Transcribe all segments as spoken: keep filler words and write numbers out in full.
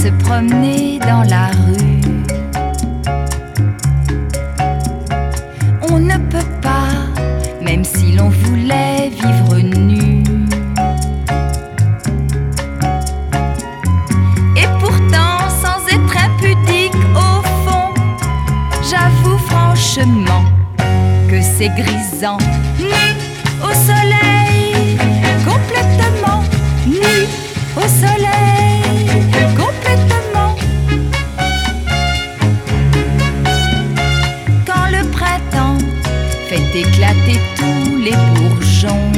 se promener dans la rue. On ne peut pas, même si l'on voulait vivre nu. Et pourtant, sans être impudique au fond, j'avoue franchement que c'est grisant. Nu au soleil, complètement nu au soleil, complètement. Quand le printemps fait éclater tous les bourgeons,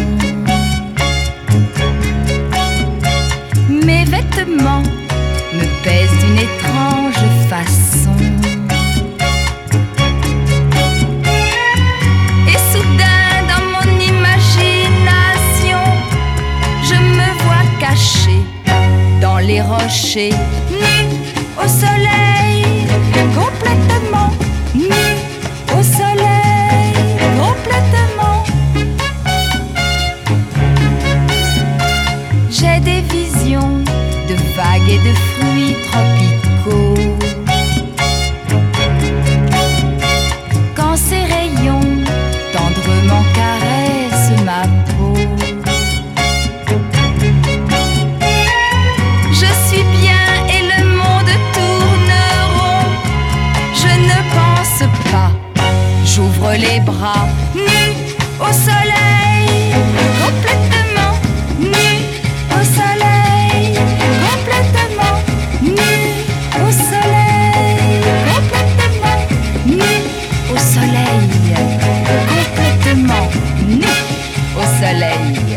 mes vêtements me pèsent d'une étrange façon. Et soudain, dans mon imagination, je me vois cachée dans les rochers, nue au soleil, complètement nue au soleil, complètement. J'ai des visions de vagues et de fruits tropicaux. Quand ces rayons tendrement caressent ma peau, je suis bien et le monde tourne rond. Je ne pense pas, j'ouvre les bras, nue au soleil, complètement nue au soleil, complètement nue au soleil, complètement nue au soleil, complètement nue au soleil.